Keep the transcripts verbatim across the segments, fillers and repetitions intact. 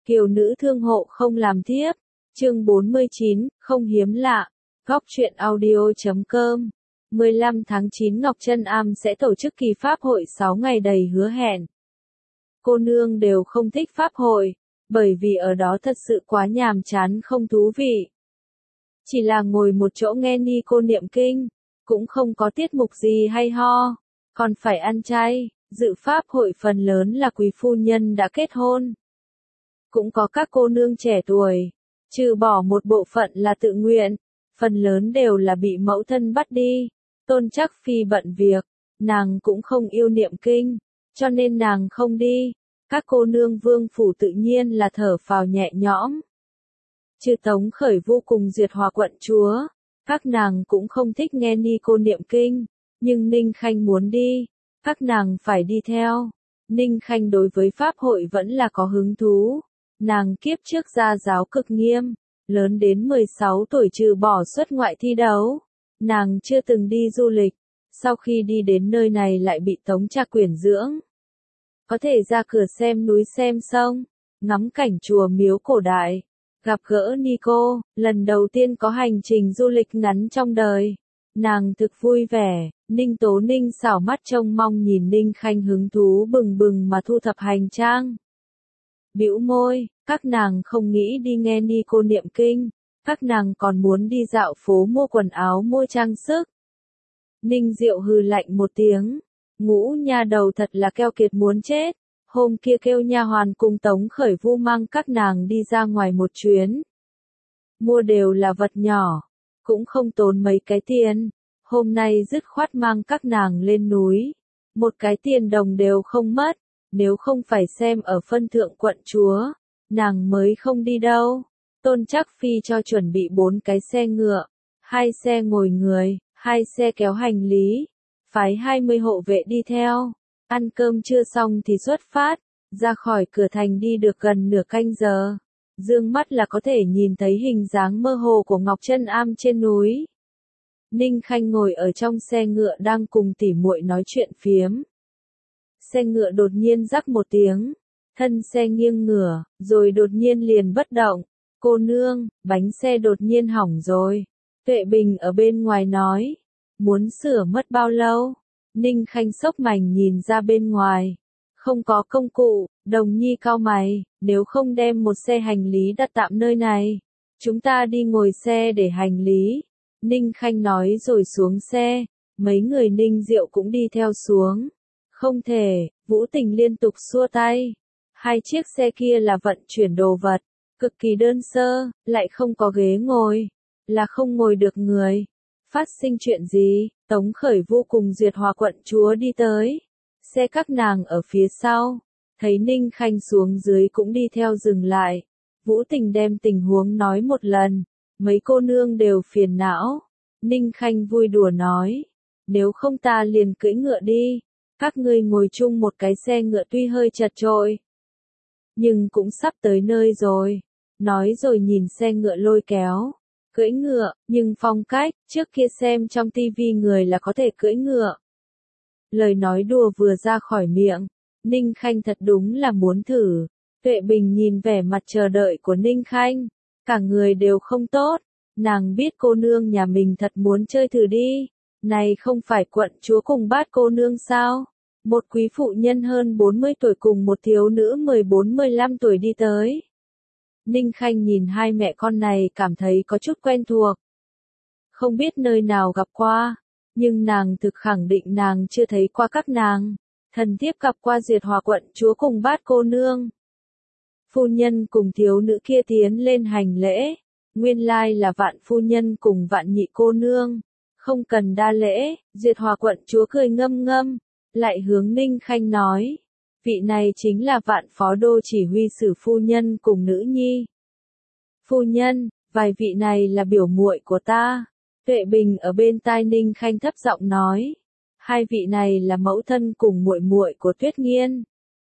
Kiều nữ thương hộ không làm thiếp. Chương bốn mươi chín, không hiếm lạ. Góc truyện audio chấm com. mười lăm tháng chín Ngọc Chân Am sẽ tổ chức kỳ pháp hội sáu ngày đầy hứa hẹn. Cô nương đều không thích pháp hội, bởi vì ở đó thật sự quá nhàm chán không thú vị. Chỉ là ngồi một chỗ nghe ni cô niệm kinh, cũng không có tiết mục gì hay ho, còn phải ăn chay. Dự pháp hội phần lớn là quý phu nhân đã kết hôn. Cũng có các cô nương trẻ tuổi, trừ bỏ một bộ phận là tự nguyện, phần lớn đều là bị mẫu thân bắt đi. Tôn Trắc Phi bận việc, nàng cũng không yêu niệm kinh, cho nên nàng không đi. Các cô nương vương phủ tự nhiên là thở phào nhẹ nhõm. Trừ Tống Khởi vô cùng Duyệt Hòa quận chúa, các nàng cũng không thích nghe ni cô niệm kinh, nhưng Ninh Khanh muốn đi, các nàng phải đi theo. Ninh Khanh đối với pháp hội vẫn là có hứng thú. Nàng kiếp trước gia giáo cực nghiêm, lớn đến mười sáu tuổi trừ bỏ xuất ngoại thi đấu, nàng chưa từng đi du lịch, sau khi đi đến nơi này lại bị Tống cha quyển dưỡng. Có thể ra cửa xem núi xem sông, ngắm cảnh chùa miếu cổ đại, gặp gỡ Nico, lần đầu tiên có hành trình du lịch ngắn trong đời. Nàng thực vui vẻ. Ninh Tố Ninh xảo mắt trông mong nhìn Ninh Khanh hứng thú bừng bừng mà thu thập hành trang. Bĩu môi, các nàng không nghĩ đi nghe ni cô niệm kinh, các nàng còn muốn đi dạo phố mua quần áo mua trang sức. Ninh Diệu hừ lạnh một tiếng, ngũ nha đầu thật là keo kiệt muốn chết. Hôm kia kêu nha hoàn cùng Tống Khởi Vu mang các nàng đi ra ngoài một chuyến. Mua đều là vật nhỏ, cũng không tốn mấy cái tiền. Hôm nay dứt khoát mang các nàng lên núi, một cái tiền đồng đều không mất, nếu không phải xem ở phân thượng quận chúa, nàng mới không đi đâu. Tôn Trắc Phi cho chuẩn bị bốn cái xe ngựa, hai xe ngồi người, hai xe kéo hành lý, phái hai mươi hộ vệ đi theo. Ăn cơm trưa xong thì xuất phát, ra khỏi cửa thành đi được gần nửa canh giờ. Dương mắt là có thể nhìn thấy hình dáng mơ hồ của Ngọc Chân Am trên núi. Ninh Khanh ngồi ở trong xe ngựa đang cùng tỉ muội nói chuyện phiếm. Xe ngựa đột nhiên rắc một tiếng, thân xe nghiêng ngửa, rồi đột nhiên liền bất động. Cô nương, bánh xe đột nhiên hỏng rồi. Tuệ Bình ở bên ngoài nói, muốn sửa mất bao lâu? Ninh Khanh sốc mảnh nhìn ra bên ngoài. Không có công cụ. Đồng Nhi cau mày, nếu không đem một xe hành lý đặt tạm nơi này, chúng ta đi ngồi xe để hành lý. Ninh Khanh nói rồi xuống xe, mấy người Ninh Diệu cũng đi theo xuống. Không thể, Vũ Tình liên tục xua tay. Hai chiếc xe kia là vận chuyển đồ vật, cực kỳ đơn sơ, lại không có ghế ngồi, là không ngồi được người. Phát sinh chuyện gì? Tống Khởi vô cùng Duyệt Hòa quận chúa đi tới. Xe các nàng ở phía sau, thấy Ninh Khanh xuống dưới cũng đi theo dừng lại. Vũ Tình đem tình huống nói một lần. Mấy cô nương đều phiền não. Ninh Khanh vui đùa nói, nếu không ta liền cưỡi ngựa đi, các ngươi ngồi chung một cái xe ngựa tuy hơi chật chội, nhưng cũng sắp tới nơi rồi. Nói rồi nhìn xe ngựa lôi kéo, cưỡi ngựa, nhưng phong cách, trước kia xem trong tivi người là có thể cưỡi ngựa. Lời nói đùa vừa ra khỏi miệng, Ninh Khanh thật đúng là muốn thử. Tuệ Bình nhìn vẻ mặt chờ đợi của Ninh Khanh, cả người đều không tốt. Nàng biết cô nương nhà mình thật muốn chơi thử đi. Này không phải quận chúa cùng bát cô nương sao? Một quý phụ nhân hơn bốn mươi tuổi cùng một thiếu nữ mười bốn mười lăm tuổi đi tới. Ninh Khanh nhìn hai mẹ con này cảm thấy có chút quen thuộc. Không biết nơi nào gặp qua, nhưng nàng thực khẳng định nàng chưa thấy qua các nàng. Thần thiếp gặp qua Duyệt Hòa quận chúa cùng bát cô nương. Phu nhân cùng thiếu nữ kia tiến lên hành lễ. Nguyên lai là Vạn phu nhân cùng Vạn nhị cô nương. Không cần đa lễ. Duyệt Hòa quận chúa cười ngâm ngâm, lại hướng Ninh Khanh nói, vị này chính là Vạn phó đô chỉ huy sử phu nhân cùng nữ nhi. Phu nhân, vài vị này là biểu muội của ta. Tuệ Bình ở bên tai Ninh Khanh thấp giọng nói, hai vị này là mẫu thân cùng muội muội của Tuyết Nghiên.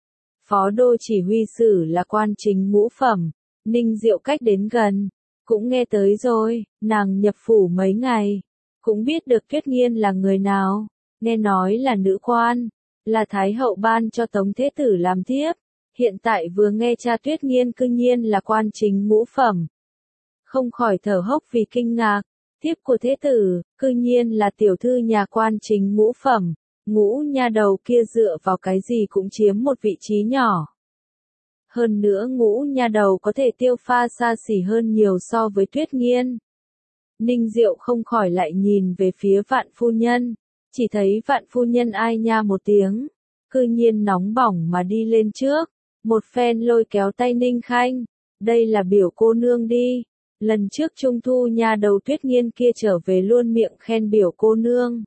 Phó đô chỉ huy sử là quan chính ngũ phẩm. Ninh Diệu cách đến gần, cũng nghe tới rồi. Nàng nhập phủ mấy ngày, cũng biết được Tuyết Nghiên là người nào. Nghe nói là nữ quan, là thái hậu ban cho Tống Thế Tử làm thiếp. hiện tại vừa nghe cha Tuyết Nghiên cư nhiên là quan chính ngũ phẩm. Không khỏi thở hốc vì kinh ngạc, thiếp của thế tử, cư nhiên là tiểu thư nhà quan chính ngũ phẩm, ngũ nha đầu kia dựa vào cái gì cũng chiếm một vị trí nhỏ. Hơn nữa ngũ nha đầu có thể tiêu pha xa xỉ hơn nhiều so với Tuyết Nghiên. Ninh Diệu không khỏi lại nhìn về phía Vạn phu nhân, chỉ thấy Vạn phu nhân ai nha một tiếng, cư nhiên nóng bỏng mà đi lên trước, một phen lôi kéo tay Ninh Khanh, đây là biểu cô nương đi, lần trước trung thu nha đầu Tuyết Nghiên kia trở về luôn miệng khen biểu cô nương.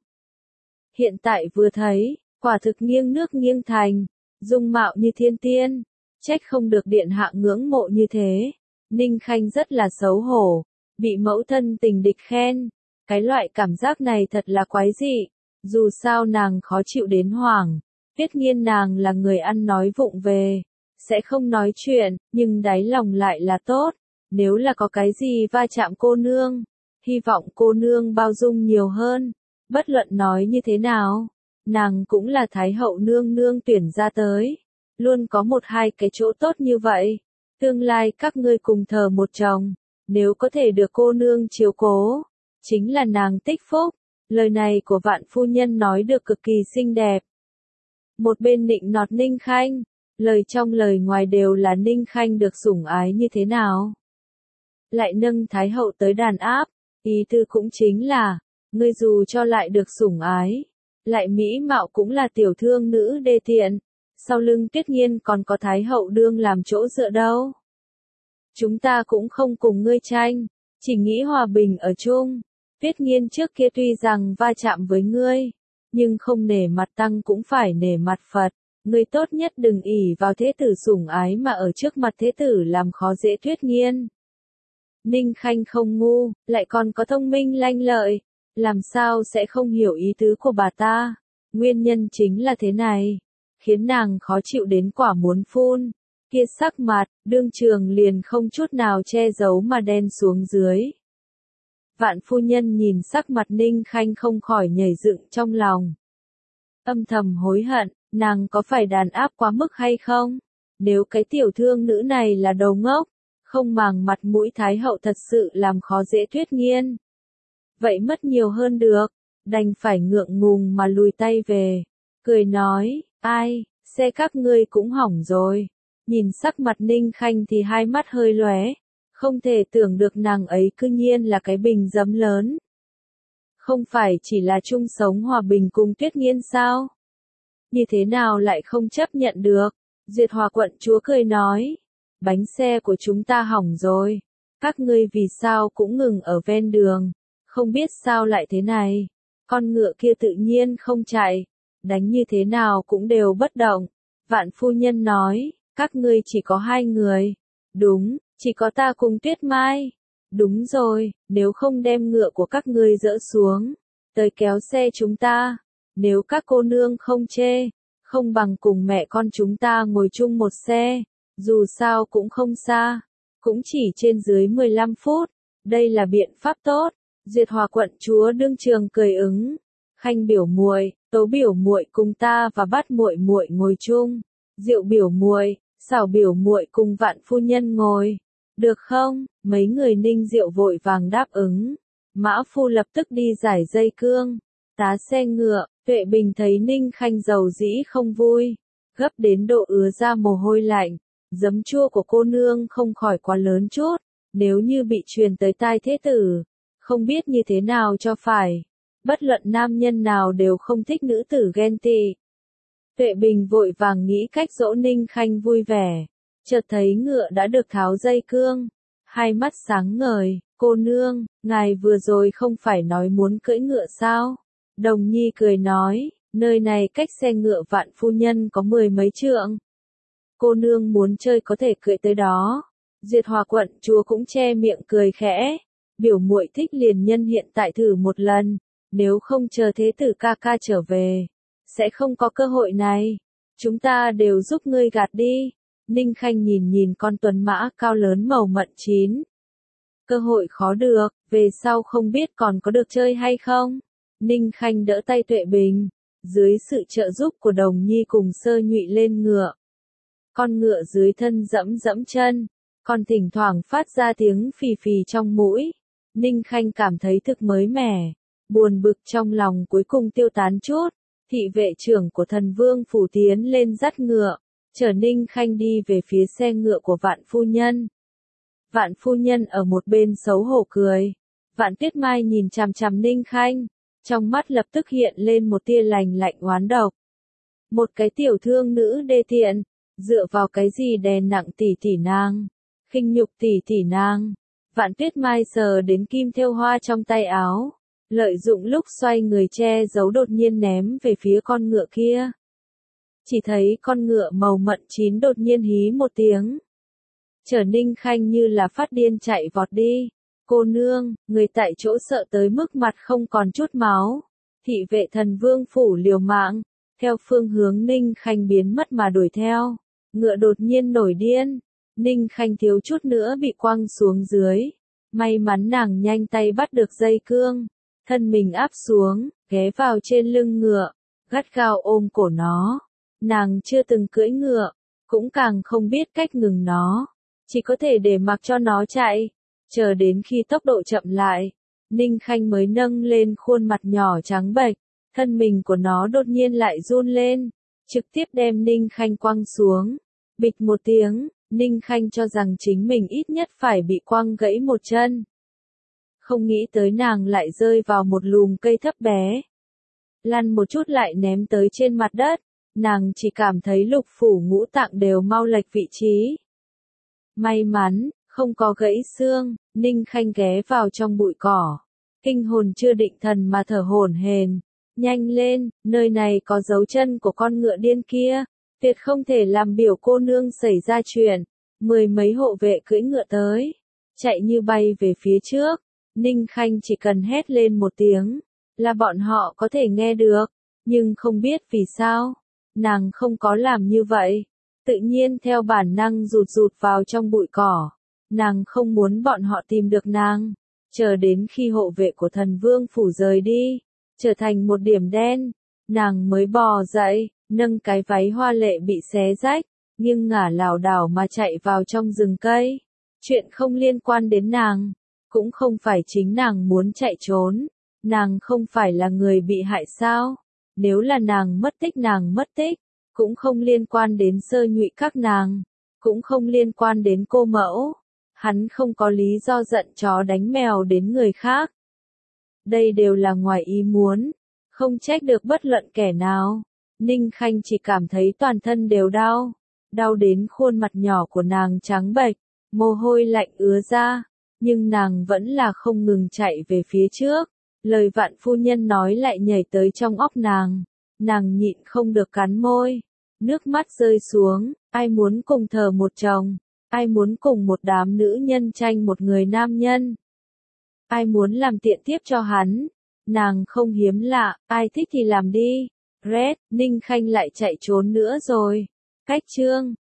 Hiện tại vừa thấy, quả thực nghiêng nước nghiêng thành, dung mạo như thiên tiên, trách không được điện hạ ngưỡng mộ như thế. Ninh Khanh rất là xấu hổ, bị mẫu thân tình địch khen, cái loại cảm giác này thật là quái dị, dù sao nàng khó chịu đến hoảng, Tuyết Nghiên nàng là người ăn nói vụng về, sẽ không nói chuyện, nhưng đáy lòng lại là tốt, nếu là có cái gì va chạm cô nương, hy vọng cô nương bao dung nhiều hơn, bất luận nói như thế nào, nàng cũng là Thái hậu nương nương tuyển ra tới, luôn có một hai cái chỗ tốt như vậy, tương lai các ngươi cùng thờ một chồng, nếu có thể được cô nương chiếu cố, chính là nàng tích phúc, lời này của Vạn phu nhân nói được cực kỳ xinh đẹp. Một bên nịnh nọt Ninh Khanh, lời trong lời ngoài đều là Ninh Khanh được sủng ái như thế nào. Lại nâng Thái hậu tới đàn áp, ý tư cũng chính là, ngươi dù cho lại được sủng ái, lại mỹ mạo cũng là tiểu thương nữ đê tiện, sau lưng Tuyết Nghiên còn có Thái hậu đương làm chỗ dựa đâu. Chúng ta cũng không cùng ngươi tranh, chỉ nghĩ hòa bình ở chung. Tuyết Nghiên trước kia tuy rằng va chạm với ngươi, nhưng không nể mặt tăng cũng phải nể mặt Phật. Ngươi tốt nhất đừng ỷ vào thế tử sủng ái mà ở trước mặt thế tử làm khó dễ Tuyết Nghiên. Ninh Khanh không ngu, lại còn có thông minh lanh lợi, làm sao sẽ không hiểu ý tứ của bà ta. Nguyên nhân chính là thế này, khiến nàng khó chịu đến quả muốn phun. Kia sắc mặt, đương trường liền không chút nào che giấu mà đen xuống dưới. Vạn phu nhân nhìn sắc mặt Ninh Khanh không khỏi nhảy dựng trong lòng. Âm thầm hối hận, nàng có phải đàn áp quá mức hay không? Nếu cái tiểu thương nữ này là đầu ngốc, không màng mặt mũi Thái hậu thật sự làm khó dễ Tuyết Nghiên. Vậy mất nhiều hơn được, đành phải ngượng ngùng mà lùi tay về, cười nói, ai, xe các ngươi cũng hỏng rồi. Nhìn sắc mặt Ninh Khanh thì hai mắt hơi lóe, không thể tưởng được nàng ấy cư nhiên là cái bình giấm lớn. Không phải chỉ là chung sống hòa bình cùng Tuyết Nghiên sao? Như thế nào lại không chấp nhận được? Duyệt Hòa quận chúa cười nói, bánh xe của chúng ta hỏng rồi, các ngươi vì sao cũng ngừng ở ven đường, không biết sao lại thế này, con ngựa kia tự nhiên không chạy, đánh như thế nào cũng đều bất động. Vạn phu nhân nói, các ngươi chỉ có hai người. Đúng, chỉ có ta cùng Tuyết Mai. Đúng rồi, nếu không đem ngựa của các ngươi dỡ xuống, tới kéo xe chúng ta. Nếu các cô nương không chê, không bằng cùng mẹ con chúng ta ngồi chung một xe, dù sao cũng không xa, cũng chỉ trên dưới mười lăm phút, đây là biện pháp tốt. Duyệt Hòa quận chúa đương trường cười ứng, Khanh biểu muội, Tố biểu muội cùng ta và Bát muội muội ngồi chung, Diệu biểu muội, Xảo biểu muội cùng Vạn phu nhân ngồi, được không? Mấy người Ninh Diệu vội vàng đáp ứng. Mã phu lập tức đi giải dây cương, tá xe ngựa. Tuệ Bình thấy Ninh Khanh dầu dĩ không vui, gấp đến độ ứa ra mồ hôi lạnh, giấm chua của cô nương không khỏi quá lớn chút, nếu như bị truyền tới tai thế tử, không biết như thế nào cho phải. Bất luận nam nhân nào đều không thích nữ tử ghen tị. Tuệ Bình vội vàng nghĩ cách dỗ Ninh Khanh vui vẻ, chợt thấy ngựa đã được tháo dây cương, hai mắt sáng ngời, cô nương, ngài vừa rồi không phải nói muốn cưỡi ngựa sao? Đồng Nhi cười nói, nơi này cách xe ngựa Vạn phu nhân có mười mấy trượng. Cô nương muốn chơi có thể cưỡi tới đó. Duyệt Hòa quận chúa cũng che miệng cười khẽ, biểu muội thích liền nhân hiện tại thử một lần, nếu không chờ thế tử ca ca trở về, sẽ không có cơ hội này. Chúng ta đều giúp ngươi gạt đi. Ninh Khanh nhìn nhìn con tuấn mã cao lớn màu mận chín. Cơ hội khó được, về sau không biết còn có được chơi hay không. Ninh Khanh đỡ tay Tuệ Bình, dưới sự trợ giúp của Đồng Nhi cùng Sơ Nhụy lên ngựa. con ngựa dưới thân dẫm dẫm chân, còn thỉnh thoảng phát ra tiếng phì phì trong mũi. Ninh Khanh cảm thấy thực mới mẻ, buồn bực trong lòng cuối cùng tiêu tán chút. Thị vệ trưởng của thần vương phủ tiến lên dắt ngựa, chở Ninh Khanh đi về phía xe ngựa của Vạn phu nhân. Vạn phu nhân ở một bên xấu hổ cười. Vạn Tuyết Mai nhìn chằm chằm Ninh Khanh, trong mắt lập tức hiện lên một tia lành lạnh oán độc. Một cái tiểu thương nữ đê tiện, dựa vào cái gì đè nặng tỷ tỷ nàng, khinh nhục tỷ tỷ nàng. Vạn Tuyết Mai sờ đến kim thêu hoa trong tay áo, lợi dụng lúc xoay người che giấu đột nhiên ném về phía con ngựa kia. Chỉ thấy con ngựa màu mận chín đột nhiên hí một tiếng. Chở Ninh Khanh như là phát điên chạy vọt đi. Cô nương, người tại chỗ sợ tới mức mặt không còn chút máu. Thị vệ thần vương phủ liều mạng, theo phương hướng Ninh Khanh biến mất mà đuổi theo. Ngựa đột nhiên nổi điên. Ninh Khanh thiếu chút nữa bị quăng xuống dưới. May mắn nàng nhanh tay bắt được dây cương. Thân mình áp xuống, ghé vào trên lưng ngựa, gắt gao ôm cổ nó. Nàng chưa từng cưỡi ngựa, cũng càng không biết cách ngừng nó. Chỉ có thể để mặc cho nó chạy. Chờ đến khi tốc độ chậm lại, Ninh Khanh mới nâng lên khuôn mặt nhỏ trắng bệch. Thân mình của nó đột nhiên lại run lên, trực tiếp đem Ninh Khanh quăng xuống. Bịch một tiếng, Ninh Khanh cho rằng chính mình ít nhất phải bị quăng gãy một chân. Không nghĩ tới nàng lại rơi vào một lùm cây thấp bé. Lăn một chút lại ném tới trên mặt đất, nàng chỉ cảm thấy lục phủ ngũ tạng đều mau lệch vị trí. May mắn, không có gãy xương, Ninh Khanh ghé vào trong bụi cỏ. Kinh hồn chưa định thần mà thở hổn hển. Nhanh lên, nơi này có dấu chân của con ngựa điên kia. Tuyệt không thể làm biểu cô nương xảy ra chuyện. Mười mấy hộ vệ cưỡi ngựa tới, chạy như bay về phía trước. Ninh Khanh chỉ cần hét lên một tiếng, là bọn họ có thể nghe được. Nhưng không biết vì sao, nàng không có làm như vậy. Tự nhiên theo bản năng rụt rụt vào trong bụi cỏ. Nàng không muốn bọn họ tìm được nàng. Chờ đến khi hộ vệ của thần vương phủ rời đi, trở thành một điểm đen, nàng mới bò dậy, nâng cái váy hoa lệ bị xé rách, nghiêng ngả lảo đảo mà chạy vào trong rừng cây. Chuyện không liên quan đến nàng, cũng không phải chính nàng muốn chạy trốn. Nàng không phải là người bị hại sao? Nếu là nàng mất tích nàng mất tích, cũng không liên quan đến Sơ Nhụy các nàng, cũng không liên quan đến cô mẫu. Hắn không có lý do giận chó đánh mèo đến người khác. Đây đều là ngoài ý muốn, không trách được bất luận kẻ nào. Ninh Khanh chỉ cảm thấy toàn thân đều đau, đau đến khuôn mặt nhỏ của nàng trắng bệch, mồ hôi lạnh ứa ra, nhưng nàng vẫn là không ngừng chạy về phía trước. Lời Vạn phu nhân nói lại nhảy tới trong óc nàng, nàng nhịn không được cắn môi, nước mắt rơi xuống. Ai muốn cùng thờ một chồng, ai muốn cùng một đám nữ nhân tranh một người nam nhân, ai muốn làm tiện tiếp cho hắn. Nàng không hiếm lạ, ai thích thì làm đi. Red, Ninh Khanh lại chạy trốn nữa rồi. Cách chương